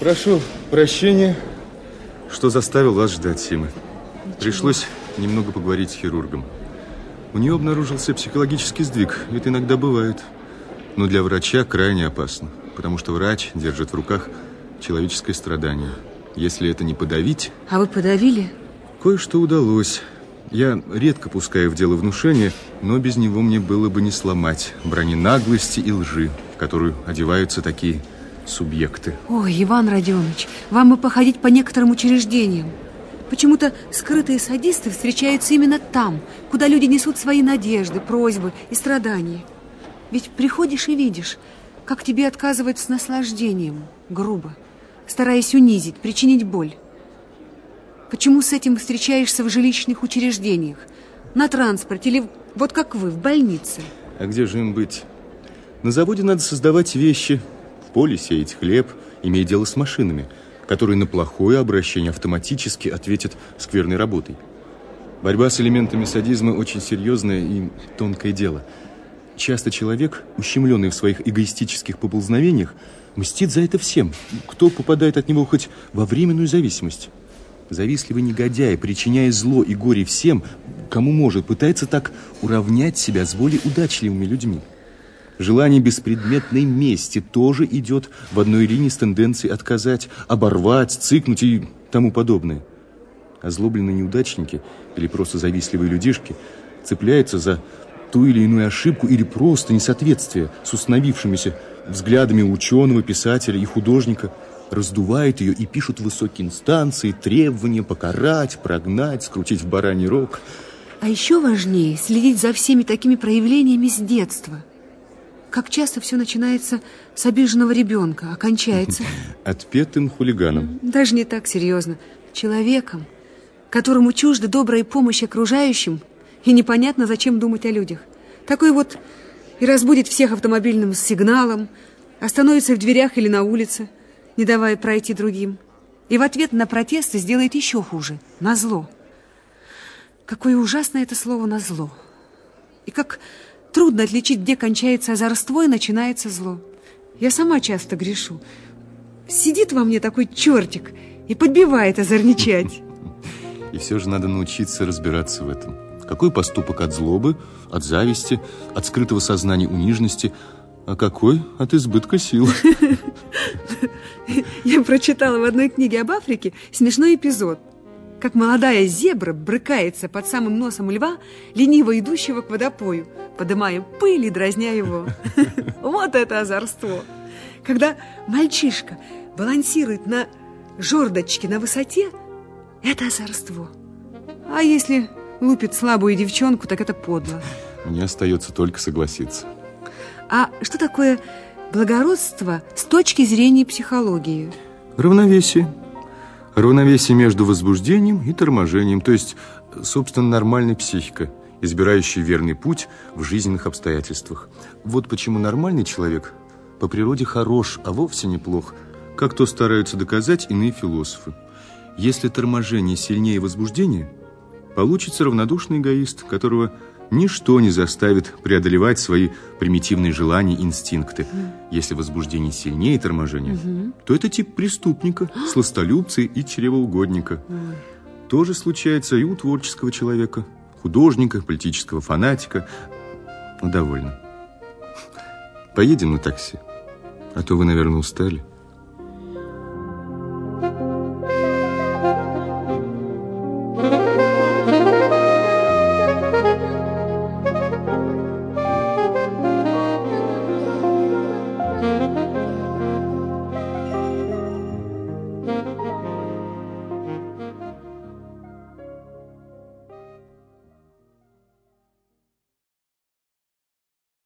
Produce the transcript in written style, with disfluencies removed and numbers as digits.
Прошу прощения, что заставил вас ждать, Сима. Пришлось немного поговорить с хирургом. У нее обнаружился психологический сдвиг. Это иногда бывает. Но для врача крайне опасно, потому что врач держит в руках человеческое страдание. Если это не подавить... А вы подавили? Кое-что удалось. Я редко пускаю в дело внушение, но без него мне было бы не сломать брони наглости и лжи, в которую одеваются такие субъекты. Ой, Иван Родионович, вам бы походить по некоторым учреждениям. Почему-то скрытые садисты встречаются именно там, куда люди несут свои надежды, просьбы и страдания. Ведь приходишь и видишь, как тебе отказывают с наслаждением, грубо, стараясь унизить, причинить боль. Почему с этим встречаешься в жилищных учреждениях, на транспорте или вот как вы, в больнице? А где же им быть? На заводе надо создавать вещи, в поле сеять хлеб, имея дело с машинами, которые на плохое обращение автоматически ответят скверной работой. Борьба с элементами садизма очень серьезное и тонкое дело. Часто человек, ущемленный в своих эгоистических поползновениях, мстит за это всем, кто попадает от него хоть во временную зависимость. Завистливый негодяй, причиняя зло и горе всем, кому может, пытается так уравнять себя с более удачливыми людьми. Желание беспредметной мести тоже идет в одной линии с тенденцией отказать, оборвать, цыкнуть и тому подобное. Озлобленные неудачники или просто завистливые людишки цепляются за ту или иную ошибку или просто несоответствие с установившимися взглядами ученого, писателя и художника, раздувают ее и пишут высокие инстанции, требования покарать, прогнать, скрутить в бараний рог. А еще важнее следить за всеми такими проявлениями с детства. Как часто все начинается с обиженного ребенка, а кончается... Отпетым хулиганом. Даже не так серьезно. Человеком, которому чужда добрая помощь окружающим, и непонятно, зачем думать о людях. Такой вот и разбудит всех автомобильным сигналом, остановится в дверях или на улице, не давая пройти другим. И в ответ на протесты сделает еще хуже, назло. Какое ужасное это слово «назло». И как трудно отличить, где кончается озорство и начинается зло. Я сама часто грешу. Сидит во мне такой чертик и подбивает озорничать. И все же надо научиться разбираться в этом. Какой поступок от злобы, от зависти, от скрытого сознания униженности, а какой от избытка сил. Я прочитала в одной книге об Африке смешной эпизод. Как молодая зебра брыкается под самым носом льва, лениво идущего к водопою, подымая пыль и дразня его. Вот это озорство! Когда мальчишка балансирует на жердочке на высоте, это озорство. А если лупит слабую девчонку, так это подло. Мне остается только согласиться. А что такое благородство с точки зрения психологии? Равновесие. Равновесие между возбуждением и торможением, то есть, собственно, нормальная психика, избирающая верный путь в жизненных обстоятельствах. Вот почему нормальный человек по природе хорош, а вовсе неплох, как то стараются доказать иные философы. Если торможение сильнее возбуждения, получится равнодушный эгоист, которого ничто не заставит преодолевать свои примитивные желания и инстинкты. Если возбуждение сильнее торможения, то это тип преступника, сластолюбца и чревоугодника. То же случается и у творческого человека, художника, политического фанатика. Ну, довольно. Поедем на такси, а то вы, наверное, устали.